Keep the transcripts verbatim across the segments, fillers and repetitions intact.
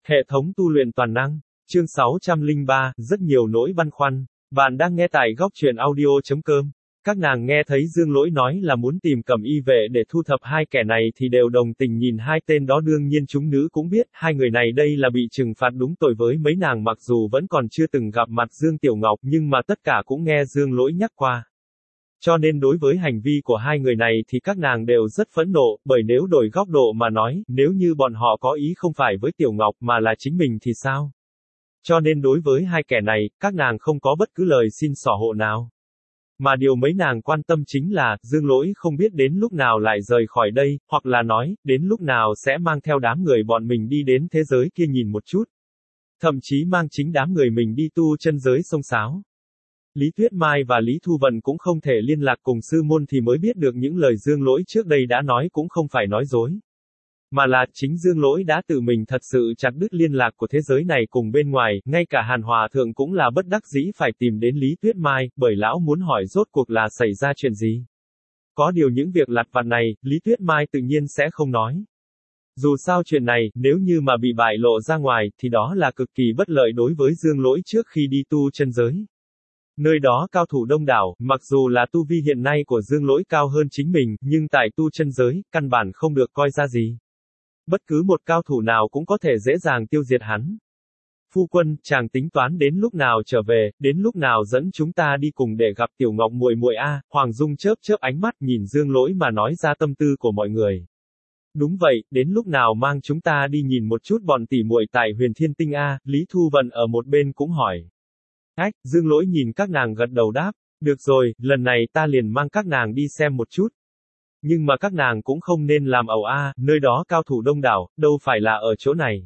Hệ thống tu luyện toàn năng. Chương sáu trăm lẻ ba, rất nhiều nỗi băn khoăn. Bạn đang nghe tại góc truyện audio.com. Các nàng nghe thấy Dương Lỗi nói là muốn tìm Cẩm Y vệ để thu thập hai kẻ này thì đều đồng tình nhìn hai tên đó, đương nhiên chúng nữ cũng biết, hai người này đây là bị trừng phạt đúng tội với mấy nàng mặc dù vẫn còn chưa từng gặp mặt Dương Tiểu Ngọc nhưng mà tất cả cũng nghe Dương Lỗi nhắc qua. Cho nên đối với hành vi của hai người này thì các nàng đều rất phẫn nộ, bởi nếu đổi góc độ mà nói, nếu như bọn họ có ý không phải với Tiểu Ngọc mà là chính mình thì sao? Cho nên đối với hai kẻ này, các nàng không có bất cứ lời xin xỏ hộ nào. Mà điều mấy nàng quan tâm chính là, Dương Lỗi không biết đến lúc nào lại rời khỏi đây, hoặc là nói, đến lúc nào sẽ mang theo đám người bọn mình đi đến thế giới kia nhìn một chút. Thậm chí mang chính đám người mình đi tu chân giới sông sáo. Lý Tuyết Mai và Lý Thu Vận cũng không thể liên lạc cùng sư môn thì mới biết được những lời Dương Lỗi trước đây đã nói cũng không phải nói dối. Mà là, chính Dương Lỗi đã tự mình thật sự chặt đứt liên lạc của thế giới này cùng bên ngoài, ngay cả Hàn Hòa Thượng cũng là bất đắc dĩ phải tìm đến Lý Tuyết Mai, bởi lão muốn hỏi rốt cuộc là xảy ra chuyện gì. Có điều những việc lặt vặt này, Lý Tuyết Mai tự nhiên sẽ không nói. Dù sao chuyện này, nếu như mà bị bại lộ ra ngoài, thì đó là cực kỳ bất lợi đối với Dương Lỗi trước khi đi tu chân giới. Nơi đó cao thủ đông đảo, mặc dù là tu vi hiện nay của Dương Lỗi cao hơn chính mình, nhưng tại tu chân giới, căn bản không được coi ra gì. Bất cứ một cao thủ nào cũng có thể dễ dàng tiêu diệt hắn. Phu quân, chàng tính toán đến lúc nào trở về, đến lúc nào dẫn chúng ta đi cùng để gặp Tiểu Ngọc muội muội a? Hoàng Dung chớp chớp ánh mắt nhìn Dương Lỗi mà nói ra tâm tư của mọi người. Đúng vậy, đến lúc nào mang chúng ta đi nhìn một chút bọn tỷ muội tại Huyền Thiên Tinh a? Lý Thu Vận ở một bên cũng hỏi. Ách, Dương Lỗi nhìn các nàng gật đầu đáp, được rồi, lần này ta liền mang các nàng đi xem một chút. Nhưng mà các nàng cũng không nên làm ẩu a, nơi đó cao thủ đông đảo, đâu phải là ở chỗ này.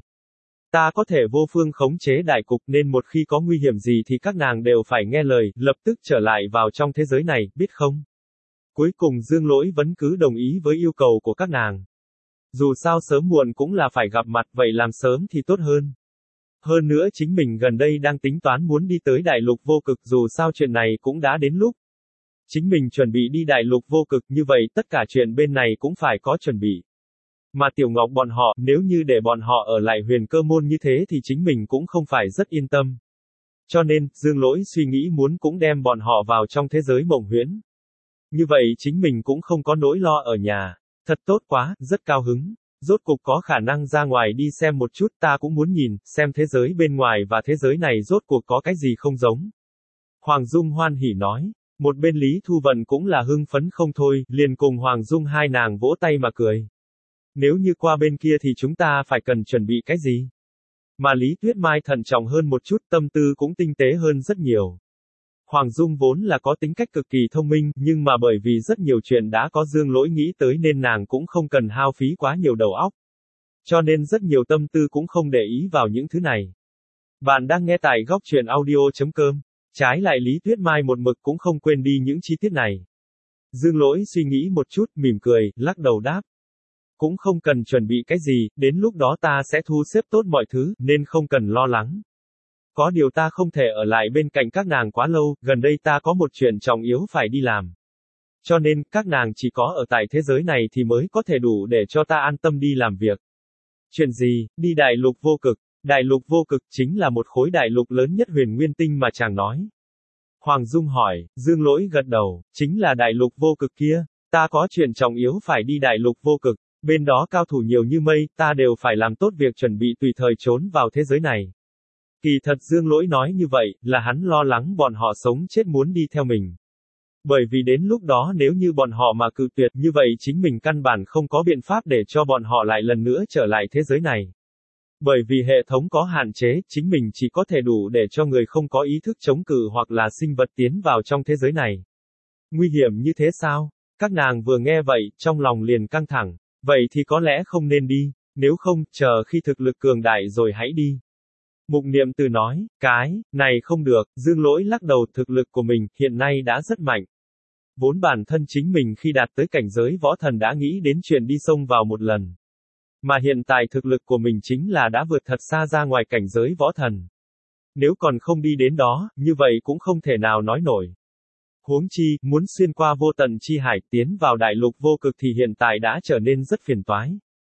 Ta có thể vô phương khống chế đại cục nên một khi có nguy hiểm gì thì các nàng đều phải nghe lời, lập tức trở lại vào trong thế giới này, biết không? Cuối cùng Dương Lỗi vẫn cứ đồng ý với yêu cầu của các nàng. Dù sao sớm muộn cũng là phải gặp mặt, vậy làm sớm thì tốt hơn. Hơn nữa chính mình gần đây đang tính toán muốn đi tới đại lục vô cực, dù sao chuyện này cũng đã đến lúc. Chính mình chuẩn bị đi đại lục vô cực, như vậy tất cả chuyện bên này cũng phải có chuẩn bị. Mà Tiểu Ngọc bọn họ, nếu như để bọn họ ở lại Huyền Cơ môn như thế thì chính mình cũng không phải rất yên tâm. Cho nên, Dương Lỗi suy nghĩ muốn cũng đem bọn họ vào trong thế giới mộng huyễn. Như vậy chính mình cũng không có nỗi lo ở nhà. Thật tốt quá, rất cao hứng. Rốt cục có khả năng ra ngoài đi xem một chút, ta cũng muốn nhìn, xem thế giới bên ngoài và thế giới này rốt cuộc có cái gì không giống. Hoàng Dung hoan hỉ nói. Một bên Lý Thu Vận cũng là hưng phấn không thôi, liền cùng Hoàng Dung hai nàng vỗ tay mà cười. Nếu như qua bên kia thì chúng ta phải cần chuẩn bị cái gì? Mà Lý Tuyết Mai thận trọng hơn một chút, tâm tư cũng tinh tế hơn rất nhiều. Hoàng Dung vốn là có tính cách cực kỳ thông minh, nhưng mà bởi vì rất nhiều chuyện đã có Dương Lỗi nghĩ tới nên nàng cũng không cần hao phí quá nhiều đầu óc. Cho nên rất nhiều tâm tư cũng không để ý vào những thứ này. Bạn đang nghe tại góc truyện audio.com. Trái lại Lý Tuyết Mai một mực cũng không quên đi những chi tiết này. Dương Lỗi suy nghĩ một chút, mỉm cười, lắc đầu đáp. Cũng không cần chuẩn bị cái gì, đến lúc đó ta sẽ thu xếp tốt mọi thứ, nên không cần lo lắng. Có điều ta không thể ở lại bên cạnh các nàng quá lâu, gần đây ta có một chuyện trọng yếu phải đi làm. Cho nên, các nàng chỉ có ở tại thế giới này thì mới có thể đủ để cho ta an tâm đi làm việc. Chuyện gì, đi đại lục vô cực? Đại lục vô cực chính là một khối đại lục lớn nhất Huyền Nguyên Tinh mà chàng nói. Hoàng Dung hỏi, Dương Lỗi gật đầu, chính là đại lục vô cực kia, ta có chuyện trọng yếu phải đi đại lục vô cực, bên đó cao thủ nhiều như mây, ta đều phải làm tốt việc chuẩn bị tùy thời trốn vào thế giới này. Kỳ thật Dương Lỗi nói như vậy, là hắn lo lắng bọn họ sống chết muốn đi theo mình. Bởi vì đến lúc đó nếu như bọn họ mà cự tuyệt như vậy chính mình căn bản không có biện pháp để cho bọn họ lại lần nữa trở lại thế giới này. Bởi vì hệ thống có hạn chế, chính mình chỉ có thể đủ để cho người không có ý thức chống cự hoặc là sinh vật tiến vào trong thế giới này. Nguy hiểm như thế sao? Các nàng vừa nghe vậy, trong lòng liền căng thẳng. Vậy thì có lẽ không nên đi, nếu không, chờ khi thực lực cường đại rồi hãy đi. Mục Niệm Từ nói, cái này không được, Dương Lỗi lắc đầu, thực lực của mình hiện nay đã rất mạnh. Vốn bản thân chính mình khi đạt tới cảnh giới võ thần đã nghĩ đến chuyện đi xông vào một lần. Mà hiện tại thực lực của mình chính là đã vượt thật xa ra ngoài cảnh giới võ thần. Nếu còn không đi đến đó, như vậy cũng không thể nào nói nổi. Huống chi, muốn xuyên qua vô tận chi hải tiến vào đại lục vô cực thì hiện tại đã trở nên rất phiền toái.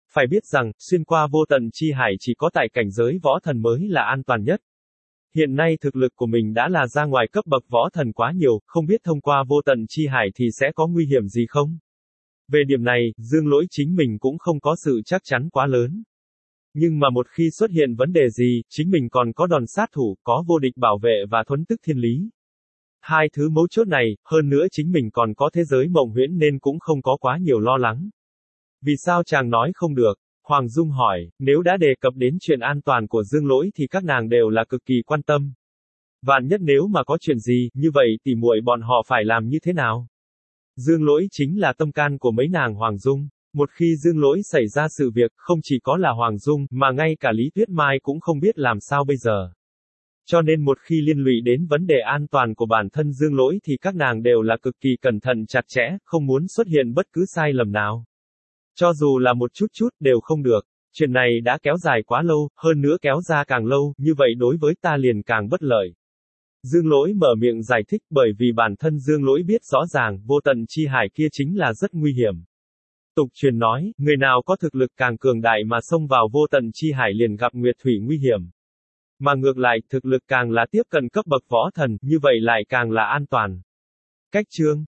Phải biết rằng, xuyên qua vô tận chi hải chỉ có tại cảnh giới võ thần mới là an toàn nhất. Hiện nay thực lực của mình đã là ra ngoài cấp bậc võ thần quá nhiều, không biết thông qua vô tận chi hải thì sẽ có nguy hiểm gì không? Về điểm này, Dương Lỗi chính mình cũng không có sự chắc chắn quá lớn. Nhưng mà một khi xuất hiện vấn đề gì, chính mình còn có đòn sát thủ, có vô địch bảo vệ và thuấn tức thiên lý. Hai thứ mấu chốt này, hơn nữa chính mình còn có thế giới mộng huyễn nên cũng không có quá nhiều lo lắng. Vì sao chàng nói không được? Hoàng Dung hỏi, nếu đã đề cập đến chuyện an toàn của Dương Lỗi thì các nàng đều là cực kỳ quan tâm. Vạn nhất nếu mà có chuyện gì, như vậy tỉ muội bọn họ phải làm như thế nào? Dương Lỗi chính là tâm can của mấy nàng Hoàng Dung. Một khi Dương Lỗi xảy ra sự việc, không chỉ có là Hoàng Dung, mà ngay cả Lý Tuyết Mai cũng không biết làm sao bây giờ. Cho nên một khi liên lụy đến vấn đề an toàn của bản thân Dương Lỗi thì các nàng đều là cực kỳ cẩn thận chặt chẽ, không muốn xuất hiện bất cứ sai lầm nào. Cho dù là một chút chút, đều không được. Chuyện này đã kéo dài quá lâu, hơn nữa kéo ra càng lâu, như vậy đối với ta liền càng bất lợi. Dương Lỗi mở miệng giải thích bởi vì bản thân Dương Lỗi biết rõ ràng, vô tận chi hải kia chính là rất nguy hiểm. Tục truyền nói, người nào có thực lực càng cường đại mà xông vào vô tận chi hải liền gặp nguyệt thủy nguy hiểm. Mà ngược lại, thực lực càng là tiếp cận cấp bậc võ thần, như vậy lại càng là an toàn. Cách chương